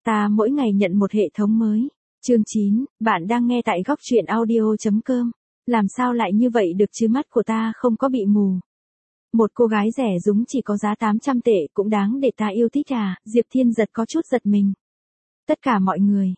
Ta mỗi ngày nhận một hệ thống mới. Chương 9, bạn đang nghe tại góc truyện audio.com. Làm sao lại như vậy được chứ, mắt của ta không có bị mù. Một cô gái rẻ rúng chỉ có giá 800 tệ cũng đáng để ta yêu thích à, Diệp Thiên Giật có chút giật mình. Tất cả mọi người,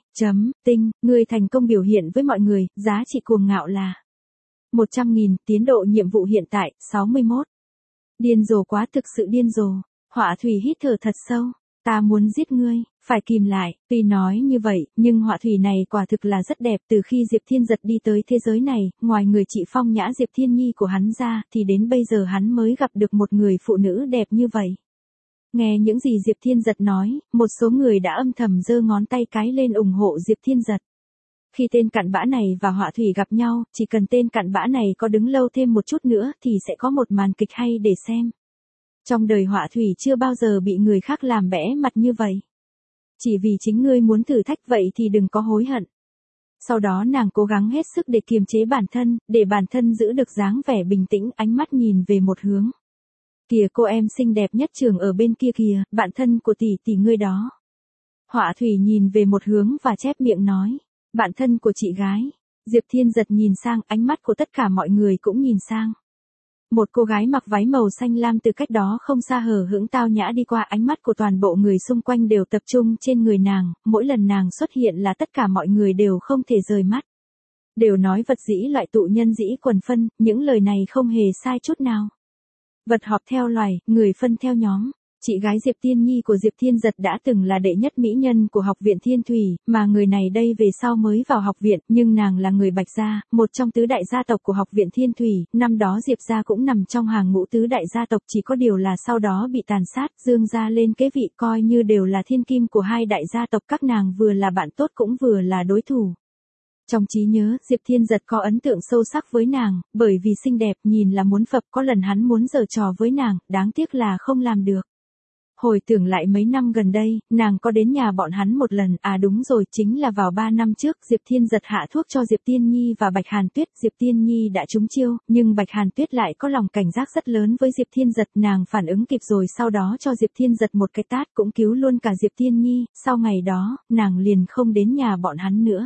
người thành công biểu hiện với mọi người, giá trị cuồng ngạo là 100.000, tiến độ nhiệm vụ hiện tại, 61. Điên rồ quá, thực sự điên rồ. Họa Thủy hít thở thật sâu. Ta muốn giết ngươi, phải kìm lại. Tuy nói như vậy, nhưng Họa Thủy này quả thực là rất đẹp. Từ khi Diệp Thiên Giật đi tới thế giới này, ngoài người chị phong nhã Diệp Thiên Nhi của hắn ra, thì đến bây giờ hắn mới gặp được một người phụ nữ đẹp như vậy. Nghe những gì Diệp Thiên Giật nói, một số người đã âm thầm giơ ngón tay cái lên ủng hộ Diệp Thiên Giật. Khi tên cặn bã này và Họa Thủy gặp nhau, chỉ cần tên cặn bã này có đứng lâu thêm một chút nữa thì sẽ có một màn kịch hay để xem. Trong đời Họa Thủy chưa bao giờ bị người khác làm bẽ mặt như vậy. Chỉ vì chính ngươi muốn thử thách vậy thì đừng có hối hận. Sau đó nàng cố gắng hết sức để kiềm chế bản thân, để bản thân giữ được dáng vẻ bình tĩnh, ánh mắt nhìn về một hướng. Kìa, cô em xinh đẹp nhất trường ở bên kia kìa, bạn thân của tỷ ngươi đó. Họa Thủy nhìn về một hướng và chép miệng nói, bạn thân của chị gái. Diệp Thiên Giật nhìn sang, ánh mắt của tất cả mọi người cũng nhìn sang. Một cô gái mặc váy màu xanh lam từ cách đó không xa hờ hững tao nhã đi qua, ánh mắt của toàn bộ người xung quanh đều tập trung trên người nàng, mỗi lần nàng xuất hiện là tất cả mọi người đều không thể rời mắt. Đều nói vật dĩ loại tụ nhân dĩ quần phân, những lời này không hề sai chút nào. Vật họp theo loài, người phân theo nhóm. Chị gái Diệp Tiên Nhi của Diệp Thiên Giật đã từng là đệ nhất mỹ nhân của học viện Thiên Thủy, mà người này đây về sau mới vào học viện, nhưng nàng là người Bạch gia, một trong tứ đại gia tộc của học viện Thiên Thủy, năm đó Diệp gia cũng nằm trong hàng ngũ tứ đại gia tộc, chỉ có điều là sau đó bị tàn sát, Dương gia lên kế vị, coi như đều là thiên kim của hai đại gia tộc, các nàng vừa là bạn tốt cũng vừa là đối thủ. Trong trí nhớ, Diệp Thiên Giật có ấn tượng sâu sắc với nàng, bởi vì xinh đẹp, nhìn là muốn phập, có lần hắn muốn giở trò với nàng, đáng tiếc là không làm được. Hồi tưởng lại mấy năm gần đây, nàng có đến nhà bọn hắn một lần, à đúng rồi, chính là vào 3 năm trước, Diệp Thiên Giật hạ thuốc cho Diệp Tiên Nhi và Bạch Hàn Tuyết, Diệp Tiên Nhi đã trúng chiêu, nhưng Bạch Hàn Tuyết lại có lòng cảnh giác rất lớn với Diệp Thiên Giật, nàng phản ứng kịp rồi sau đó cho Diệp Thiên Giật một cái tát cũng cứu luôn cả Diệp Tiên Nhi, sau ngày đó, nàng liền không đến nhà bọn hắn nữa.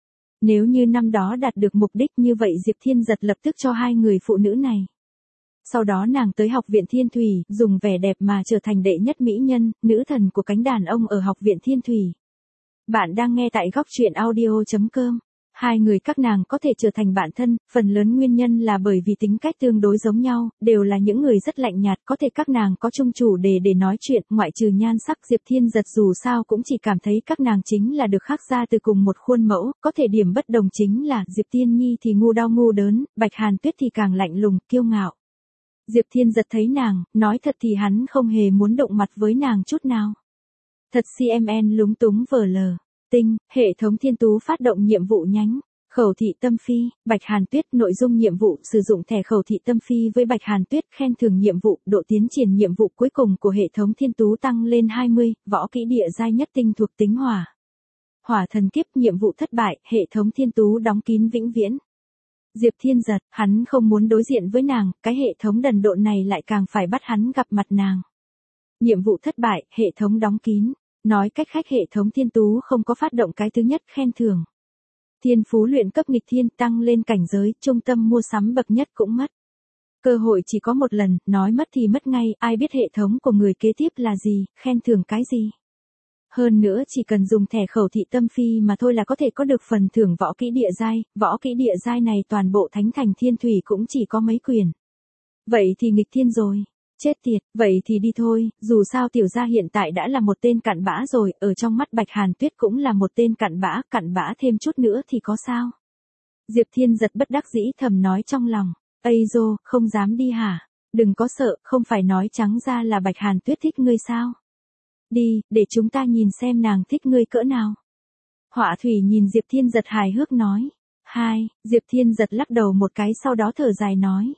Nếu như năm đó đạt được mục đích như vậy Diệp Thiên Giật lập tức cho hai người phụ nữ này. Sau đó nàng tới học viện Thiên Thủy, dùng vẻ đẹp mà trở thành đệ nhất mỹ nhân, nữ thần của cánh đàn ông ở học viện Thiên Thủy. Bạn đang nghe tại góc truyện audio.com. Hai người các nàng có thể trở thành bạn thân, phần lớn nguyên nhân là bởi vì tính cách tương đối giống nhau, đều là những người rất lạnh nhạt, có thể các nàng có chung chủ đề để nói chuyện, ngoại trừ nhan sắc Diệp Thiên Giật dù sao cũng chỉ cảm thấy các nàng chính là được khắc ra từ cùng một khuôn mẫu, có thể điểm bất đồng chính là Diệp Tiên Nhi thì ngu đau ngu đớn, Bạch Hàn Tuyết thì càng lạnh lùng, kiêu ngạo. Diệp Thiên Giật thấy nàng, nói thật thì hắn không hề muốn động mặt với nàng chút nào. Thật CMN lúng túng vờ lờ. Hệ thống Thiên Tú phát động nhiệm vụ nhánh. Khẩu thị tâm phi, Bạch Hàn Tuyết, nội dung nhiệm vụ, sử dụng thẻ khẩu thị tâm phi với Bạch Hàn Tuyết, khen thưởng nhiệm vụ, độ tiến triển nhiệm vụ cuối cùng của hệ thống Thiên Tú tăng lên 20, võ kỹ địa giai nhất tinh thuộc tính hỏa. Hỏa thần kiếp, nhiệm vụ thất bại, hệ thống Thiên Tú đóng kín vĩnh viễn. Diệp Thiên Giật, hắn không muốn đối diện với nàng, cái hệ thống đần độn này lại càng phải bắt hắn gặp mặt nàng. Nhiệm vụ thất bại, hệ thống đóng kín. Nói cách khác hệ thống Thiên Tú không có phát động cái thứ nhất khen thưởng. Thiên phú luyện cấp nghịch thiên tăng lên cảnh giới, trung tâm mua sắm bậc nhất cũng mất. Cơ hội chỉ có một lần, nói mất thì mất ngay, ai biết hệ thống của người kế tiếp là gì, khen thưởng cái gì. Hơn nữa chỉ cần dùng thẻ khẩu thị tâm phi mà thôi là có thể có được phần thưởng võ kỹ địa giai này toàn bộ thánh thành Thiên Thủy cũng chỉ có mấy quyền. Vậy thì nghịch thiên rồi. Chết tiệt, vậy thì đi thôi, dù sao tiểu gia hiện tại đã là một tên cặn bã rồi, ở trong mắt Bạch Hàn Tuyết cũng là một tên cặn bã thêm chút nữa thì có sao. Diệp Thiên Giật bất đắc dĩ thầm nói trong lòng, Ây dô, không dám đi hả? Đừng có sợ, không phải nói trắng ra là Bạch Hàn Tuyết thích ngươi sao? Đi, để chúng ta nhìn xem nàng thích ngươi cỡ nào. Họa Thủy nhìn Diệp Thiên Giật hài hước nói. Diệp Thiên Giật lắc đầu một cái sau đó thở dài nói.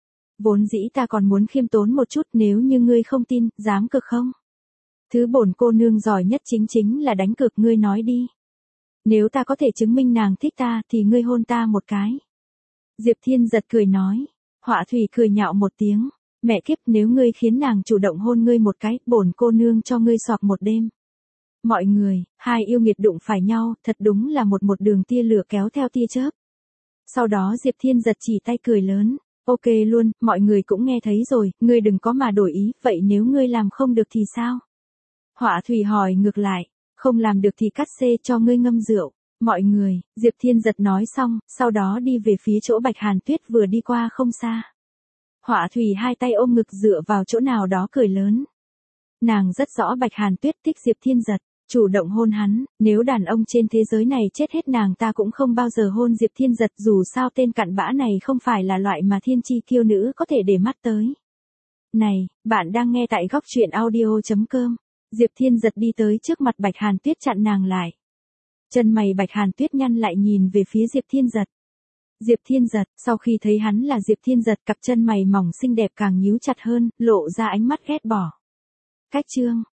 Vốn dĩ ta còn muốn khiêm tốn một chút, nếu như ngươi không tin, dám cược không? Thứ bổn cô nương giỏi nhất chính là đánh cược, ngươi nói đi. Nếu ta có thể chứng minh nàng thích ta thì ngươi hôn ta một cái. Diệp Thiên Giật cười nói. Họa Thủy cười nhạo một tiếng. Mẹ kiếp, nếu ngươi khiến nàng chủ động hôn ngươi một cái, bổn cô nương cho ngươi xoạc một đêm. Mọi người, hai yêu nghiệt đụng phải nhau, thật đúng là một đường tia lửa kéo theo tia chớp. Sau đó Diệp Thiên Giật chỉ tay cười lớn. Ok luôn, mọi người cũng nghe thấy rồi, ngươi đừng có mà đổi ý, vậy nếu ngươi làm không được thì sao? Họa thủy hỏi ngược lại, không làm được thì cắt xê cho ngươi ngâm rượu. Mọi người, Diệp Thiên Giật nói xong, sau đó đi về phía chỗ Bạch Hàn Tuyết vừa đi qua không xa. Họa thủy hai tay ôm ngực dựa vào chỗ nào đó cười lớn. Nàng rất rõ Bạch Hàn Tuyết thích Diệp Thiên Giật, chủ động hôn hắn, nếu đàn ông trên thế giới này chết hết nàng ta cũng không bao giờ hôn Diệp Thiên Giật, dù sao tên cặn bã này không phải là loại mà thiên chi kiêu nữ có thể để mắt tới. Này, bạn đang nghe tại góc truyện audio.com. Diệp Thiên Giật đi tới trước mặt Bạch Hàn Tuyết chặn nàng lại. Chân mày Bạch Hàn Tuyết nhăn lại nhìn về phía Diệp Thiên Giật. Diệp Thiên Giật, sau khi thấy hắn là Diệp Thiên Giật, cặp chân mày mỏng xinh đẹp càng nhíu chặt hơn, lộ ra ánh mắt ghét bỏ. Cách chương